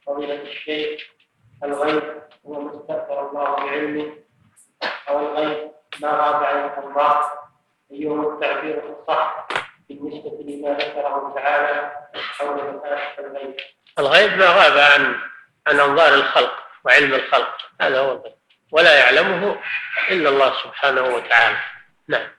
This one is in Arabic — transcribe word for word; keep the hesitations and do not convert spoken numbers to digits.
فضيلة الشيخ، الغيب هو ما استأثر الله بعلمه أو الغيب ما غاب عن الله، أيهما التعبير الصح بالنسبة لما ذكره تعالى حول مفاتيح الغيب؟ الغيب ما غاب عن عن أنظار الخلق وعلم الخلق، هذا هو الغيب، ولا يعلمه إلا الله سبحانه وتعالى. نعم.